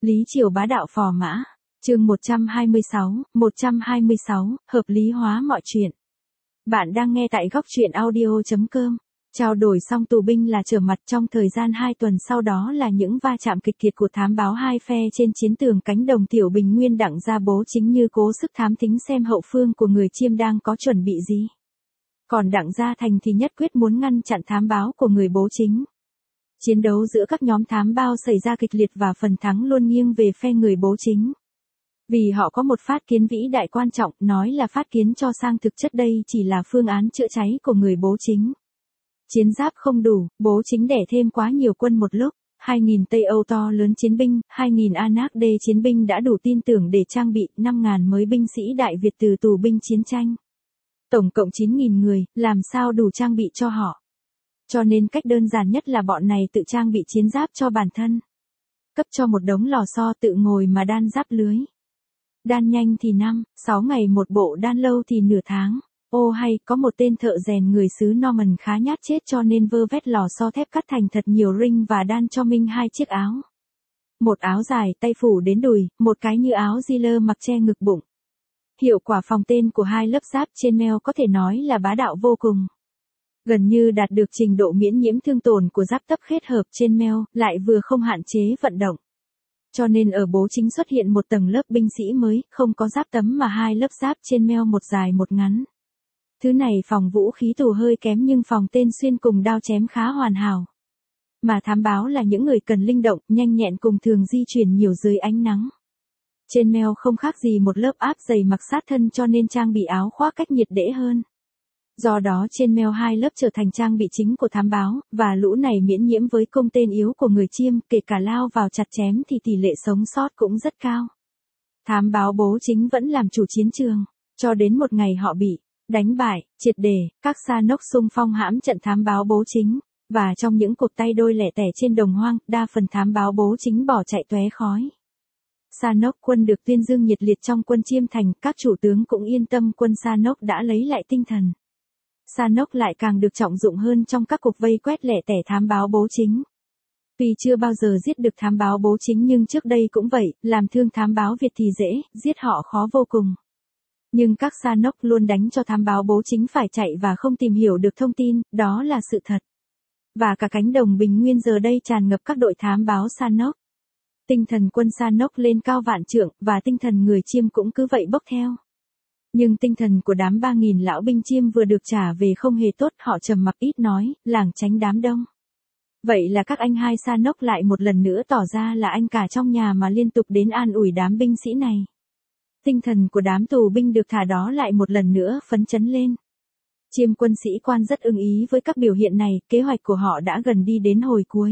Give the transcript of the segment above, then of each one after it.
Lý triều bá đạo phò mã. Chương 126, hợp lý hóa mọi chuyện. Bạn đang nghe tại góc truyện audio.com. Trao đổi xong tù binh là trở mặt, trong thời gian 2 tuần sau đó là những va chạm kịch liệt của thám báo hai phe trên chiến tường cánh đồng Tiểu Bình Nguyên. Đặng Gia Bố Chính như cố sức thám thính xem hậu phương của người Chiêm đang có chuẩn bị gì. Còn Đặng Gia Thành thì nhất quyết muốn ngăn chặn thám báo của người Bố Chính. Chiến đấu giữa các nhóm thám báo xảy ra kịch liệt và phần thắng luôn nghiêng về phe người Bố Chính. Vì họ có một phát kiến vĩ đại quan trọng, nói là phát kiến cho sang thực chất đây chỉ là phương án chữa cháy của người Bố Chính. Chiến giáp không đủ, Bố Chính đẻ thêm quá nhiều quân một lúc, 2.000 Tây Âu to lớn chiến binh, 2.000 Anak D chiến binh đã đủ tin tưởng để trang bị, 5.000 mới binh sĩ Đại Việt từ tù binh chiến tranh. Tổng cộng 9.000 người, làm sao đủ trang bị cho họ. Cho nên cách đơn giản nhất là bọn này tự trang bị chiến giáp cho bản thân. Cấp cho một đống lò xo tự ngồi mà đan giáp lưới. Đan nhanh thì 5-6 ngày một bộ, đan lâu thì nửa tháng. Ô hay, có một tên thợ rèn người xứ Norman khá nhát chết cho nên vơ vét lò xo thép cắt thành thật nhiều ring và đan cho Minh 2 chiếc áo. Một áo dài tay phủ đến đùi, một cái như áo Ziller mặc che ngực bụng. Hiệu quả phòng tên của hai lớp giáp trên meo có thể nói là bá đạo vô cùng. Gần như đạt được trình độ miễn nhiễm thương tổn của giáp tấp kết hợp trên meo, lại vừa không hạn chế vận động. Cho nên ở Bố Chính xuất hiện một tầng lớp binh sĩ mới, không có giáp tấm mà hai lớp giáp trên meo, một dài một ngắn. Thứ này phòng vũ khí tù hơi kém nhưng phòng tên xuyên cùng đao chém khá hoàn hảo. Mà thám báo là những người cần linh động, nhanh nhẹn cùng thường di chuyển nhiều dưới ánh nắng. Trên meo không khác gì một lớp áp dày mặc sát thân cho nên trang bị áo khoác cách nhiệt đễ hơn. Do đó trên meo hai lớp trở thành trang bị chính của thám báo, và lũ này miễn nhiễm với công tên yếu của người Chiêm, kể cả lao vào chặt chém thì tỷ lệ sống sót cũng rất cao. Thám báo Bố Chính vẫn làm chủ chiến trường, cho đến một ngày họ bị đánh bại, triệt để, các sa nốc xung phong hãm trận thám báo Bố Chính, và trong những cuộc tay đôi lẻ tẻ trên đồng hoang, đa phần thám báo Bố Chính bỏ chạy tóe khói. Sa nốc quân được tuyên dương nhiệt liệt trong quân Chiêm Thành, các chủ tướng cũng yên tâm quân Sa nốc đã lấy lại tinh thần. Sa nốc lại càng được trọng dụng hơn trong các cuộc vây quét lẻ tẻ thám báo Bố Chính. Tuy chưa bao giờ giết được thám báo Bố Chính nhưng trước đây cũng vậy, làm thương thám báo Việt thì dễ, giết họ khó vô cùng. Nhưng các Sa nốc luôn đánh cho thám báo Bố Chính phải chạy và không tìm hiểu được thông tin, đó là sự thật. Và cả cánh đồng Bình Nguyên giờ đây tràn ngập các đội thám báo Sa nốc. Tinh thần quân Sa nốc lên cao vạn trượng, và tinh thần người Chiêm cũng cứ vậy bốc theo. Nhưng tinh thần của đám 3.000 lão binh Chiêm vừa được trả về không hề tốt, họ trầm mặc ít nói, lảng tránh đám đông. Vậy là các anh hai Sa nốc lại một lần nữa tỏ ra là anh cả trong nhà mà liên tục đến an ủi đám binh sĩ này. Tinh thần của đám tù binh được thả đó lại một lần nữa phấn chấn lên. Chiêm quân sĩ quan rất ưng ý với các biểu hiện này, kế hoạch của họ đã gần đi đến hồi cuối.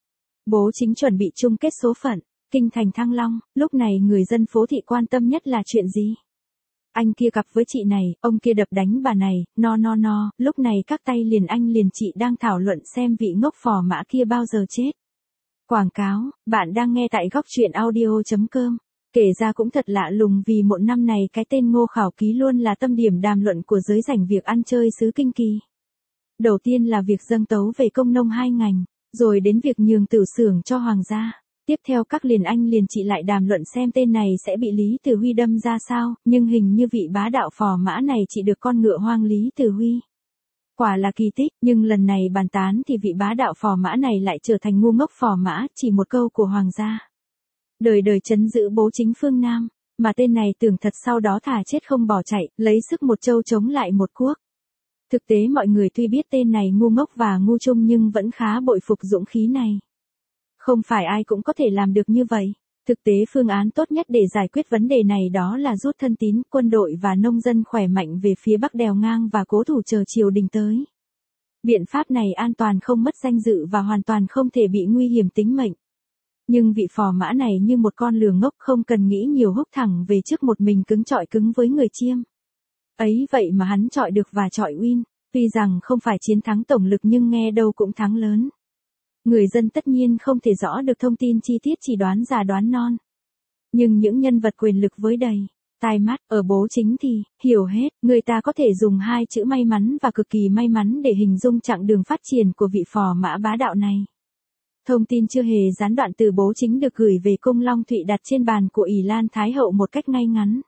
Bố Chính chuẩn bị chung kết số phận, kinh thành Thăng Long, lúc này người dân phố thị quan tâm nhất là chuyện gì? Anh kia cặp với chị này, ông kia đập đánh bà này, no, lúc này các tay liền anh liền chị đang thảo luận xem vị ngốc phò mã kia bao giờ chết. Quảng cáo, bạn đang nghe tại góc truyện audio.com. Kể ra cũng thật lạ lùng vì một năm này cái tên Ngô Khảo Ký luôn là tâm điểm đàm luận của giới rảnh việc ăn chơi xứ Kinh Kỳ. Đầu tiên là việc dâng tấu về công nông hai ngành, rồi đến việc nhường tử xưởng cho hoàng gia. Tiếp theo các liền anh liền chị lại đàm luận xem tên này sẽ bị Lý Tử Huy đâm ra sao, nhưng hình như vị bá đạo phò mã này chỉ được con ngựa hoang Lý Tử Huy. Quả là kỳ tích, nhưng lần này bàn tán thì vị bá đạo phò mã này lại trở thành ngu ngốc phò mã, chỉ một câu của hoàng gia. Đời đời trấn giữ Bố Chính phương Nam, mà tên này tưởng thật sau đó thà chết không bỏ chạy, lấy sức một châu chống lại một quốc. Thực tế mọi người tuy biết tên này ngu ngốc và ngu chung nhưng vẫn khá bội phục dũng khí này. Không phải ai cũng có thể làm được như vậy. Thực tế phương án tốt nhất để giải quyết vấn đề này đó là rút thân tín, quân đội và nông dân khỏe mạnh về phía Bắc đèo ngang và cố thủ chờ triều đình tới. Biện pháp này an toàn không mất danh dự và hoàn toàn không thể bị nguy hiểm tính mệnh. Nhưng vị phò mã này như một con lừa ngốc không cần nghĩ nhiều húc thẳng về trước một mình cứng chọi cứng với người Chiêm. Ấy vậy mà hắn chọi được và chọi win, tuy rằng không phải chiến thắng tổng lực nhưng nghe đâu cũng thắng lớn. Người dân tất nhiên không thể rõ được thông tin chi tiết, chỉ đoán già đoán non. Nhưng những nhân vật quyền lực với đầy tai mắt ở Bố Chính thì hiểu hết, người ta có thể dùng hai chữ may mắn và cực kỳ may mắn để hình dung chặng đường phát triển của vị phò mã bá đạo này. Thông tin chưa hề gián đoạn từ Bố Chính được gửi về cung Long Thụy đặt trên bàn của ỷ Lan Thái Hậu một cách ngay ngắn.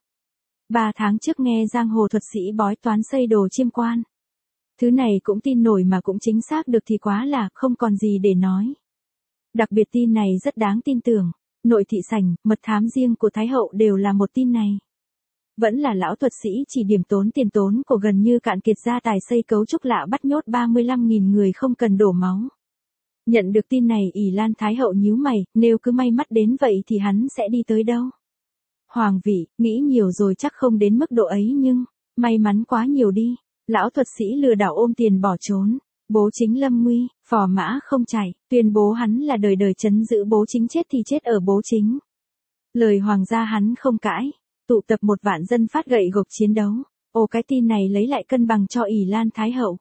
3 tháng trước nghe giang hồ thuật sĩ bói toán xây đồ chiêm quan. Thứ này cũng tin nổi mà cũng chính xác được thì quá là không còn gì để nói. Đặc biệt tin này rất đáng tin tưởng. Nội thị sảnh, mật thám riêng của Thái Hậu đều là một tin này. Vẫn là lão thuật sĩ chỉ điểm tốn tiền tốn của gần như cạn kiệt gia tài xây cấu trúc lạ bắt nhốt 35.000 người không cần đổ máu. Nhận được tin này ỷ Lan Thái Hậu nhíu mày, nếu cứ may mắn đến vậy thì hắn sẽ đi tới đâu? Hoàng vị, nghĩ nhiều rồi chắc không đến mức độ ấy nhưng, may mắn quá nhiều đi. Lão thuật sĩ lừa đảo ôm tiền bỏ trốn. Bố Chính lâm nguy, phò mã không chạy, tuyên bố hắn là đời đời trấn giữ Bố Chính chết thì chết ở Bố Chính. Lời hoàng gia hắn không cãi, tụ tập 1 vạn dân phát gậy gộc chiến đấu. Cái tin này lấy lại cân bằng cho ỷ Lan Thái Hậu.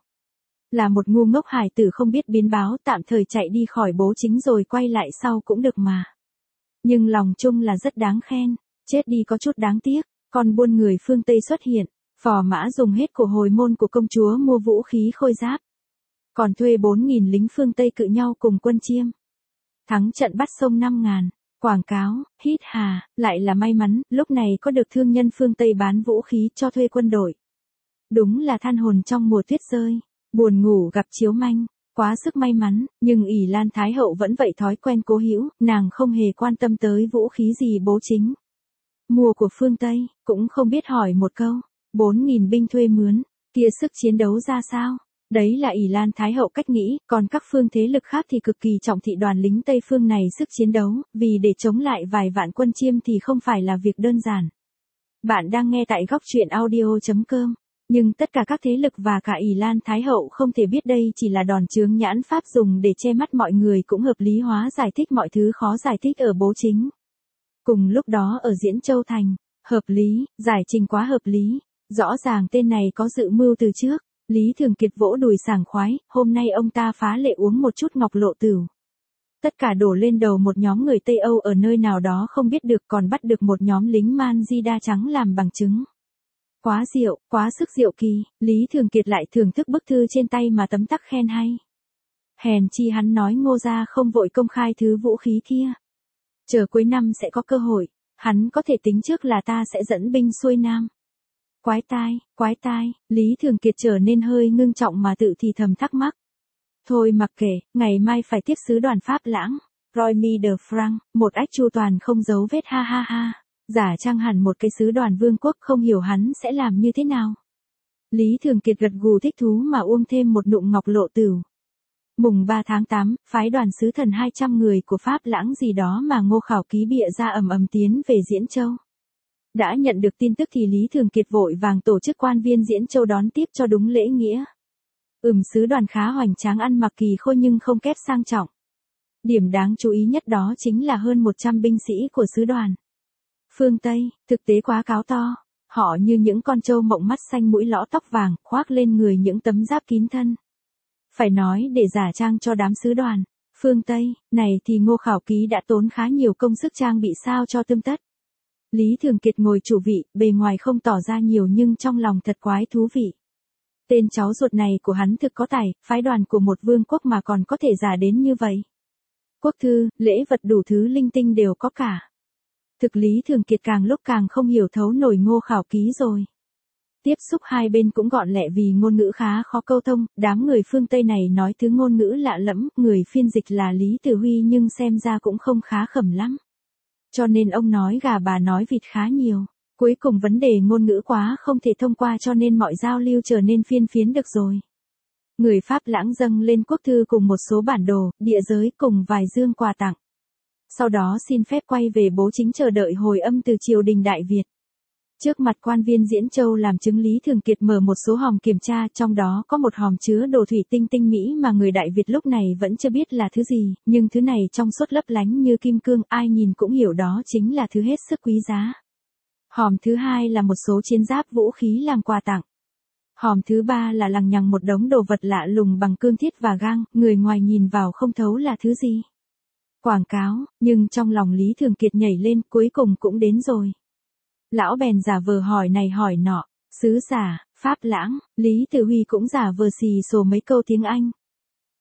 Là một ngu ngốc hài tử không biết biến báo tạm thời chạy đi khỏi Bố Chính rồi quay lại sau cũng được mà. Nhưng lòng chung là rất đáng khen, chết đi có chút đáng tiếc, con buôn người phương Tây xuất hiện, phò mã dùng hết của hồi môn của công chúa mua vũ khí khôi giáp. Còn thuê 4.000 lính phương Tây cự nhau cùng quân Chiêm. Thắng trận bắt sông 5.000, quảng cáo, hít hà, lại là may mắn, lúc này có được thương nhân phương Tây bán vũ khí cho thuê quân đội. Đúng là than hồn trong mùa tuyết rơi, buồn ngủ gặp chiếu manh, quá sức may mắn, nhưng ỷ Lan Thái Hậu vẫn vậy thói quen cố hữu, nàng không hề quan tâm tới vũ khí gì Bố Chính mua của phương Tây, cũng không biết hỏi một câu, 4.000 binh thuê mướn, kia sức chiến đấu ra sao? Đấy là ỷ Lan Thái Hậu cách nghĩ, còn các phương thế lực khác thì cực kỳ trọng thị đoàn lính Tây phương này sức chiến đấu, vì để chống lại vài vạn quân Chiêm thì không phải là việc đơn giản. Bạn đang nghe tại góc truyện audio.com, nhưng tất cả các thế lực và cả ỷ Lan Thái Hậu không thể biết đây chỉ là đòn chướng nhãn pháp dùng để che mắt mọi người cũng hợp lý hóa giải thích mọi thứ khó giải thích ở Bố Chính. Cùng lúc đó ở Diễn Châu Thành, hợp lý, giải trình quá hợp lý, rõ ràng tên này có dự mưu từ trước. Lý Thường Kiệt vỗ đùi sảng khoái, hôm nay ông ta phá lệ uống một chút ngọc lộ tửu. Tất cả đổ lên đầu một nhóm người Tây Âu ở nơi nào đó không biết được còn bắt được một nhóm lính man di đa trắng làm bằng chứng. Quá diệu, quá sức diệu kỳ, Lý Thường Kiệt lại thưởng thức bức thư trên tay mà tấm tắc khen hay. Hèn chi hắn nói Ngô gia không vội công khai thứ vũ khí kia. Chờ cuối năm sẽ có cơ hội, hắn có thể tính trước là ta sẽ dẫn binh xuôi Nam. Quái tai, Lý Thường Kiệt trở nên hơi ngưng trọng mà tự thì thầm thắc mắc. Thôi mặc kệ, ngày mai phải tiếp sứ đoàn Pháp Lãng, Roy de Franc, một ách chu toàn không giấu vết ha ha ha, giả trang hẳn một cái sứ đoàn vương quốc không hiểu hắn sẽ làm như thế nào. Lý Thường Kiệt gật gù thích thú mà uống thêm một nụm ngọc lộ tửu. Mùng 3 tháng 8, phái đoàn sứ thần 200 người của Pháp Lãng gì đó mà Ngô Khảo Ký bịa ra ầm ầm tiến về Diễn Châu. Đã nhận được tin tức thì Lý Thường Kiệt vội vàng tổ chức quan viên Diễn Châu đón tiếp cho đúng lễ nghĩa. Sứ đoàn khá hoành tráng ăn mặc kỳ khôi nhưng không kép sang trọng. Điểm đáng chú ý nhất đó chính là hơn 100 binh sĩ của sứ đoàn phương Tây, thực tế quá cáo to. Họ như những con trâu mộng mắt xanh mũi lõ tóc vàng, khoác lên người những tấm giáp kín thân. Phải nói để giả trang cho đám sứ đoàn phương Tây này thì Ngô Khảo Ký đã tốn khá nhiều công sức trang bị sao cho tươm tất. Lý Thường Kiệt ngồi chủ vị, bề ngoài không tỏ ra nhiều nhưng trong lòng thật quái thú vị. Tên cháu ruột này của hắn thực có tài, phái đoàn của một vương quốc mà còn có thể giả đến như vậy. Quốc thư, lễ vật đủ thứ linh tinh đều có cả. Thực Lý Thường Kiệt càng lúc càng không hiểu thấu nổi Ngô Khảo Ký rồi. Tiếp xúc hai bên cũng gọn lẹ vì ngôn ngữ khá khó câu thông, đám người phương Tây này nói thứ ngôn ngữ lạ lẫm, người phiên dịch là Lý Tử Huy nhưng xem ra cũng không khá khẩm lắm. Cho nên ông nói gà bà nói vịt khá nhiều. Cuối cùng vấn đề ngôn ngữ quá không thể thông qua cho nên mọi giao lưu trở nên phiên phiến được rồi. Người Pháp Lãng dâng lên quốc thư cùng một số bản đồ, địa giới cùng vài dương quà tặng. Sau đó xin phép quay về Bố Chính chờ đợi hồi âm từ triều đình Đại Việt. Trước mặt quan viên Diễn Châu làm chứng Lý Thường Kiệt mở một số hòm kiểm tra, trong đó có một hòm chứa đồ thủy tinh tinh mỹ mà người Đại Việt lúc này vẫn chưa biết là thứ gì, nhưng thứ này trong suốt lấp lánh như kim cương, ai nhìn cũng hiểu đó chính là thứ hết sức quý giá. Hòm thứ hai là một số chiến giáp vũ khí làm quà tặng. Hòm thứ ba là lằng nhằng một đống đồ vật lạ lùng bằng cương thiết và gang, người ngoài nhìn vào không thấu là thứ gì. Quảng cáo, nhưng trong lòng Lý Thường Kiệt nhảy lên, cuối cùng cũng đến rồi. Lão bèn giả vờ hỏi này hỏi nọ, sứ giả, Pháp Lãng, Lý Tử Huy cũng giả vờ xì xồ mấy câu tiếng Anh.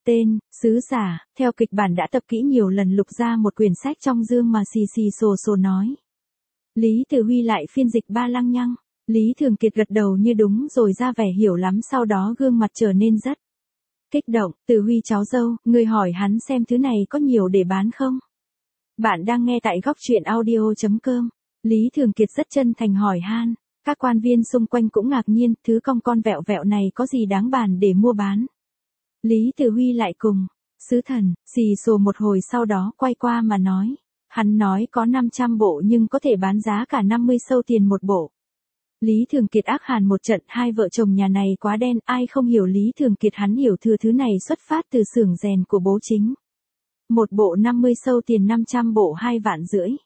Tên, sứ giả, theo kịch bản đã tập kỹ nhiều lần lục ra một quyển sách trong dương mà xì xì xồ xồ nói. Lý Tử Huy lại phiên dịch ba lăng nhăng. Lý Thường Kiệt gật đầu như đúng rồi ra vẻ hiểu lắm, sau đó gương mặt trở nên rất kích động. Tử Huy cháu dâu, người hỏi hắn xem thứ này có nhiều để bán không? Bạn đang nghe tại góc truyện audio.com. Lý Thường Kiệt rất chân thành hỏi han. Các quan viên xung quanh cũng ngạc nhiên, thứ cong con vẹo vẹo này có gì đáng bàn để mua bán. Lý Tử Huy lại cùng sứ thần xì xồ một hồi, sau đó quay qua mà nói. Hắn nói có 500 bộ nhưng có thể bán giá cả 50 sâu tiền một bộ. Lý Thường Kiệt ác hàn một trận, hai vợ chồng nhà này quá đen, ai không hiểu Lý Thường Kiệt, hắn hiểu thừa thứ này xuất phát từ xưởng rèn của bố chính. Một bộ 50 sâu tiền, 500 bộ 2,5 vạn.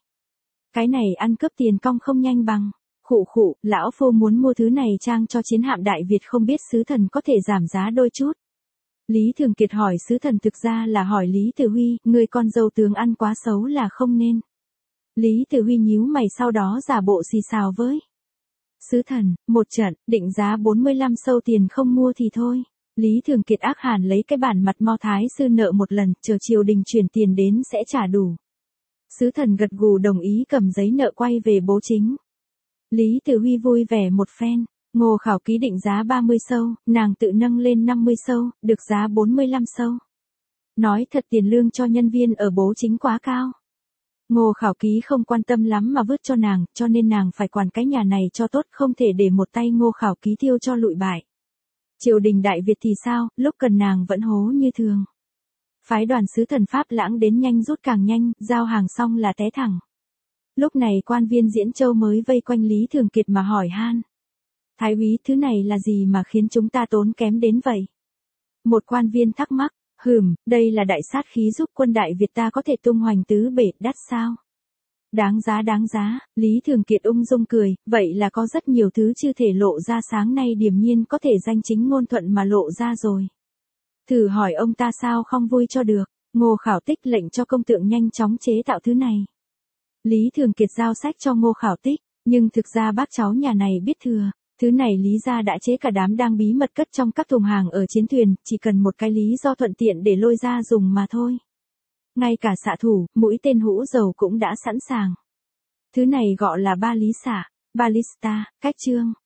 Cái này ăn cướp tiền cong không nhanh bằng. Khụ khụ, lão phu muốn mua thứ này trang cho chiến hạm Đại Việt, không biết sứ thần có thể giảm giá đôi chút. Lý Thường Kiệt hỏi sứ thần, thực ra là hỏi Lý Tử Huy, người con dâu tướng ăn quá xấu là không nên. Lý Tử Huy nhíu mày, sau đó giả bộ xì xào với sứ thần, một trận, định giá 45 sâu tiền, không mua thì thôi. Lý Thường Kiệt ác hàn lấy cái bản mặt Mao Thái sư nợ một lần, chờ triều đình chuyển tiền đến sẽ trả đủ. Sứ thần gật gù đồng ý, cầm giấy nợ quay về bố chính. Lý Tử Huy vui vẻ một phen. Ngô Khảo Ký định giá 30 sâu, nàng tự nâng lên 50 sâu, được giá 45 sâu. Nói thật, tiền lương cho nhân viên ở bố chính quá cao. Ngô Khảo Ký không quan tâm lắm mà vứt cho nàng, cho nên nàng phải quản cái nhà này cho tốt, không thể để một tay Ngô Khảo Ký tiêu cho lụi bại. Triều đình Đại Việt thì sao, lúc cần nàng vẫn hố như thường. Phái đoàn sứ thần Pháp Lãng đến nhanh rút càng nhanh, giao hàng xong là té thẳng. Lúc này quan viên Diễn Châu mới vây quanh Lý Thường Kiệt mà hỏi han. Thái úy, thứ này là gì mà khiến chúng ta tốn kém đến vậy? Một quan viên thắc mắc. Đây là đại sát khí, giúp quân Đại Việt ta có thể tung hoành tứ bể, đắt sao? Đáng giá, đáng giá. Lý Thường Kiệt ung dung cười, vậy là có rất nhiều thứ chưa thể lộ ra, sáng nay điềm nhiên có thể danh chính ngôn thuận mà lộ ra rồi. Thử hỏi ông ta sao không vui cho được. Ngô Khảo Tích lệnh cho công tượng nhanh chóng chế tạo thứ này. Lý Thường Kiệt giao sách cho Ngô Khảo Tích, nhưng thực ra bác cháu nhà này biết thừa. Thứ này Lý gia đã chế cả đám đang bí mật cất trong các thùng hàng ở chiến thuyền, chỉ cần một cái lý do thuận tiện để lôi ra dùng mà thôi. Ngay cả xạ thủ, mũi tên hũ dầu cũng đã sẵn sàng. Thứ này gọi là ba lý xạ, ballista, cách chương.